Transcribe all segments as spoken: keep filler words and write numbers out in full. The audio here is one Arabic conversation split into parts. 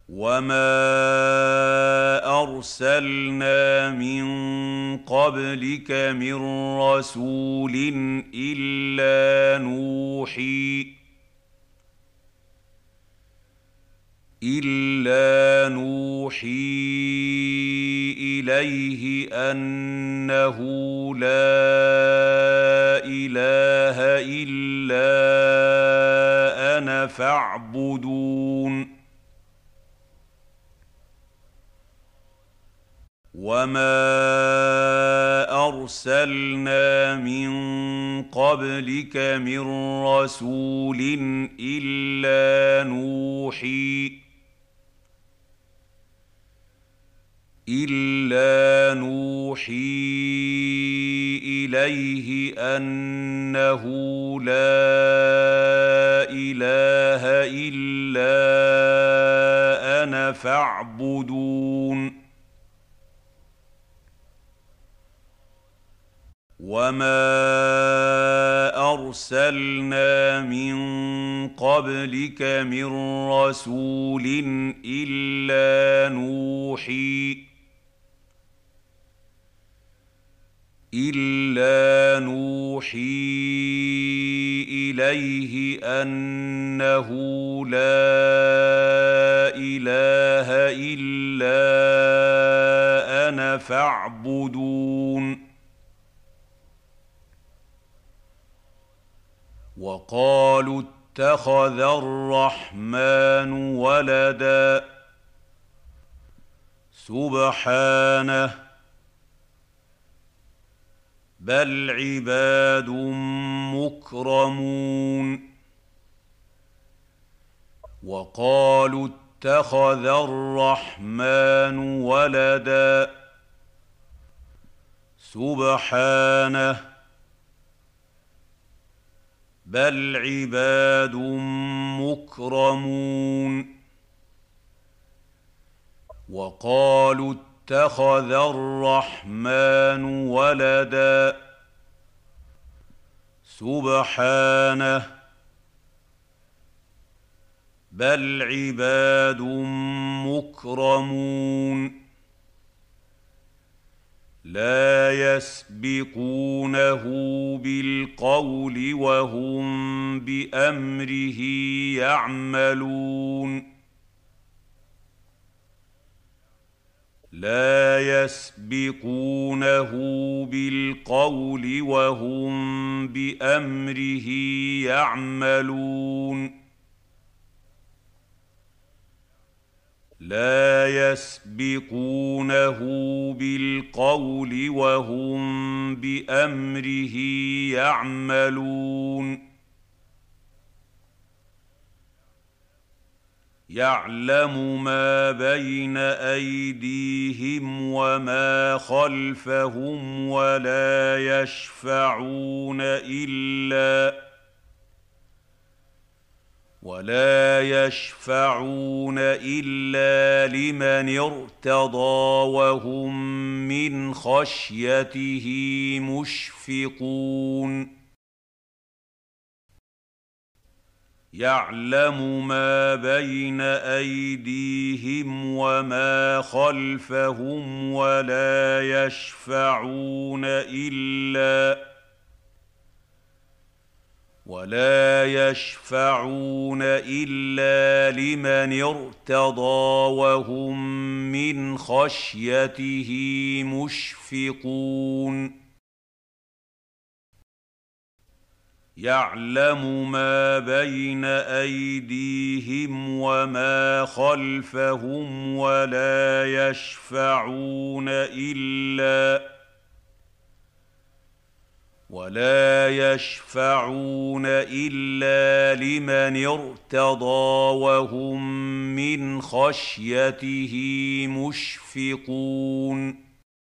وما أرسلنا من قبلك من رسول إلا نوحي إلا نوحي إليه أنه لا إله إلا أنا فاعبدون وما أرسلنا من قبلك من رسول إلا نوحي إلا نوحي إليه أنه لا إله إلا أنا فاعبدون وما أرسلنا من قبلك من رسول إلا نوحي إلا نوحي إليه أنه لا إله إلا أنا فاعبدون وقالوا اتخذ الرحمن ولدا سبحانه بل عباد مكرمون وقالوا اتخذ الرحمن ولدا سبحانه بل عباد مكرمون وقالوا اتخذ الرحمن ولدا سبحانه بل عباد مكرمون لا يسبقونه بالقول وهم بأمره يعملون لا يسبقونه بالقول وهم بأمره يعملون لا يسبقونه بالقول وهم بأمره يعملون يعلم ما بين أيديهم وما خلفهم ولا يشفعون إلا ولا يشفعون إلا لمن ارتضى وهم من خشيته مشفقون يعلم ما بين أيديهم وما خلفهم ولا يشفعون إلا ولا يشفعون إلا لمن ارتضى وهم من خشيته مشفقون يعلم ما بين أيديهم وما خلفهم ولا يشفعون إلا ولا يشفعون إلا لمن ارتضى وهم من خشيته مشفقون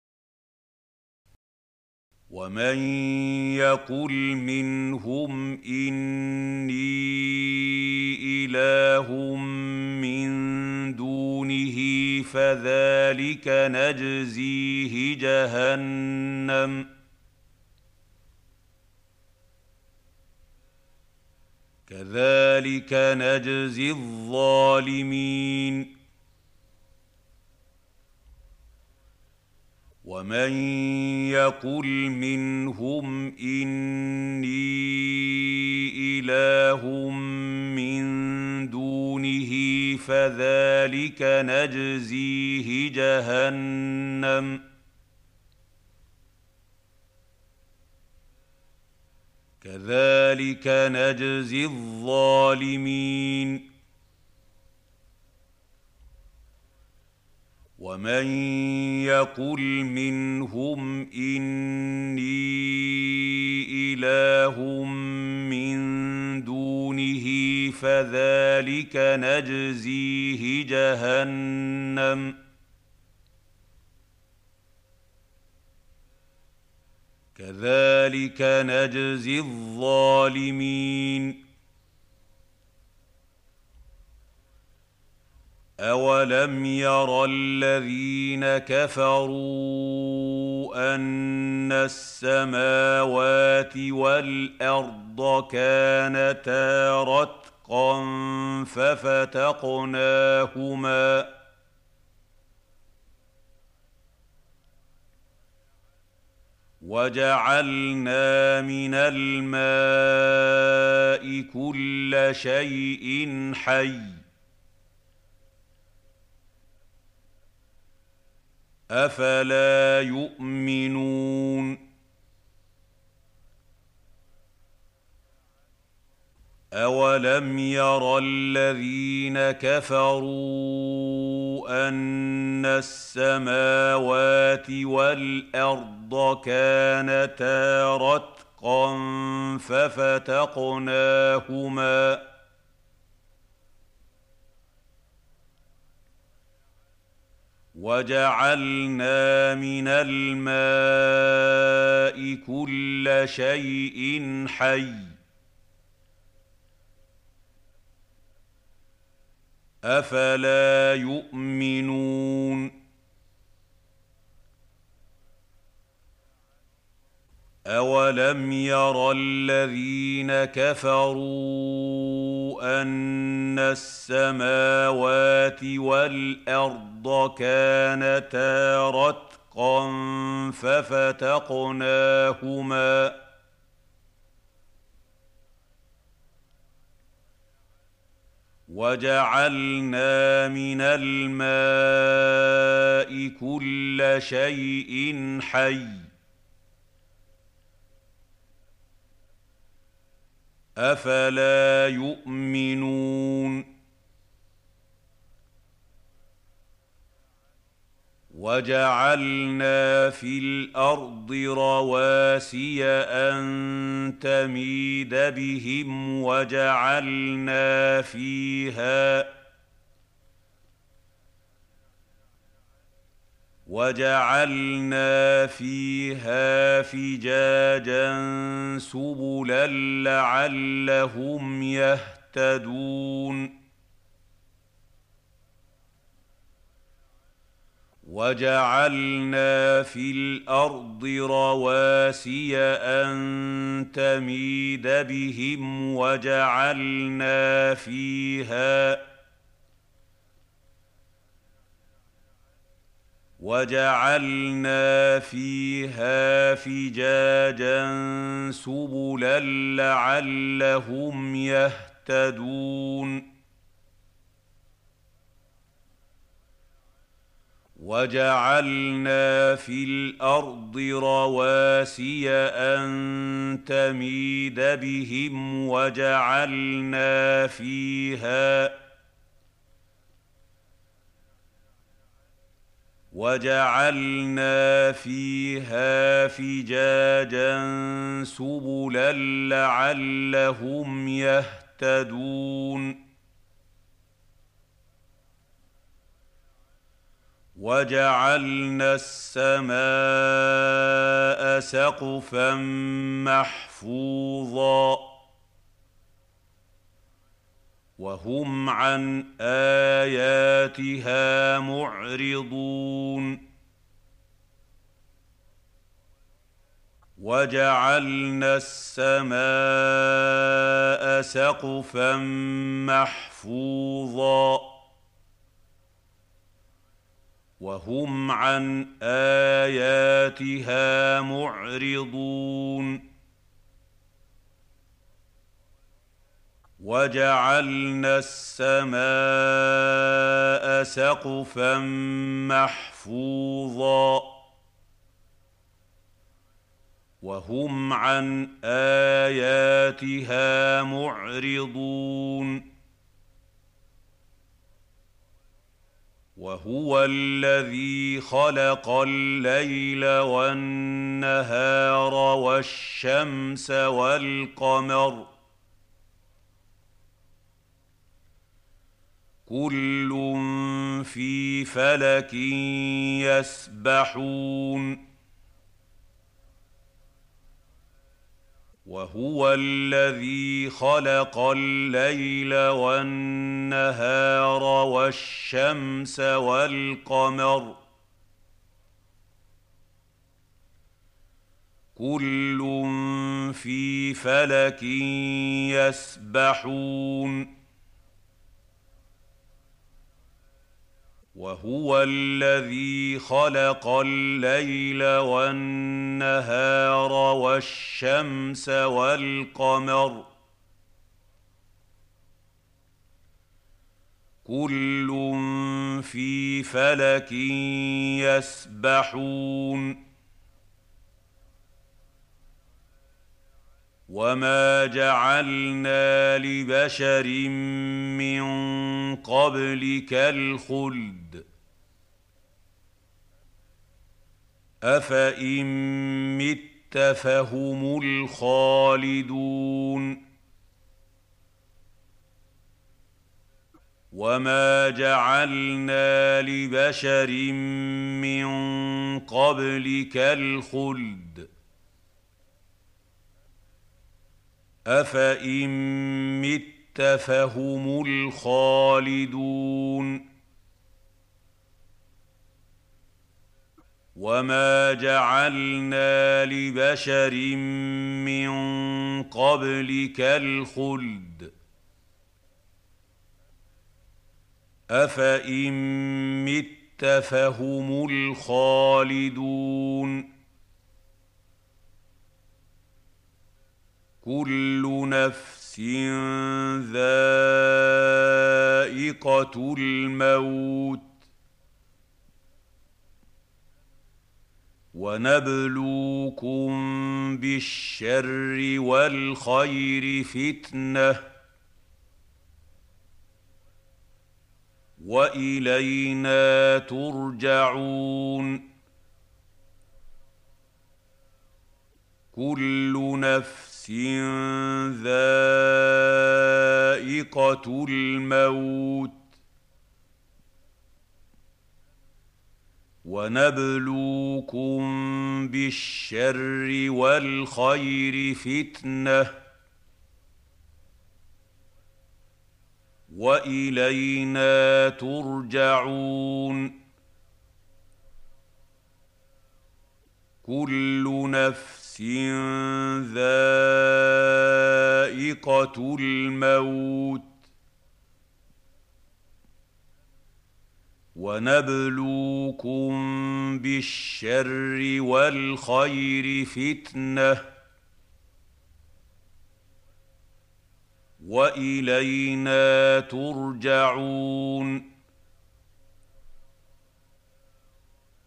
ومن يقل منهم إني إله من دونه فذلك نجزيه جهنم كذلك نجزي الظالمين ومن يقل منهم إني إله من دونه فذلك نجزيه جهنم كذلك نجزي الظالمين ومن يقل منهم إني إله من دونه فذلك نجزيه جهنم كذلك نجزي الظالمين أولم ير الذين كفروا أن السماوات والأرض كانتا رتقا ففتقناهما وجعلنا من الماء كل شيء حي أفلا يؤمنون أولم ير الذين كفروا أن السماوات والأرض كانتا رتقا ففتقناهما وجعلنا من الماء كل شيء حي أفلا يؤمنون أولم ير الذين كفروا أن السماوات والأرض كانتا رتقا ففتقناهما وجعلنا من الماء كل شيء حي أفلا يؤمنون وجعلنا في الأرض رواسي أن تميد بهم وجعلنا فيها وجعلنا فيها فجاجا سبلا لعلهم يهتدون وجعلنا في الأرض رواسي أن تميد بهم وجعلنا فيها وجعلنا فيها فجاجا سبلا لعلهم يهتدون وجعلنا في الأرض رواسي أن تميد بهم وجعلنا فيها وجعلنا فيها فجاجا سبلا لعلهم يهتدون وجعلنا السماء سقفا محفوظا وهم عن آياتها معرضون وجعلنا السماء سقفا محفوظا وهم عن آياتها معرضون وجعلنا السماء سقفا محفوظا وهم عن آياتها معرضون وهو الذي خلق الليل والنهار والشمس والقمر كل في فلك يسبحون وهو الذي خلق الليل والنهار والشمس والقمر كل في فلك يسبحون وهو الذي خلق الليل والنهار والشمس والقمر كل في فلك يسبحون وما جعلنا لبشر من قبلك الخلد أفإن مت فهم الخالدون وما جعلنا لبشر من قبلك الخلد أفإن مت فهم الخالدون وما جعلنا لبشر من قبلك الخلد أفإن مت فهم الخالدون كل نفس ذائقة الموت ونبلوكم بالشر والخير فتنة وإلينا ترجعون كل نفس ذائقة الموت ونبلوكم بالشر والخير فتنة وإلينا ترجعون كل نفس ذائقة الموت ونبلوكم بالشر والخير فتنة وإلينا ترجعون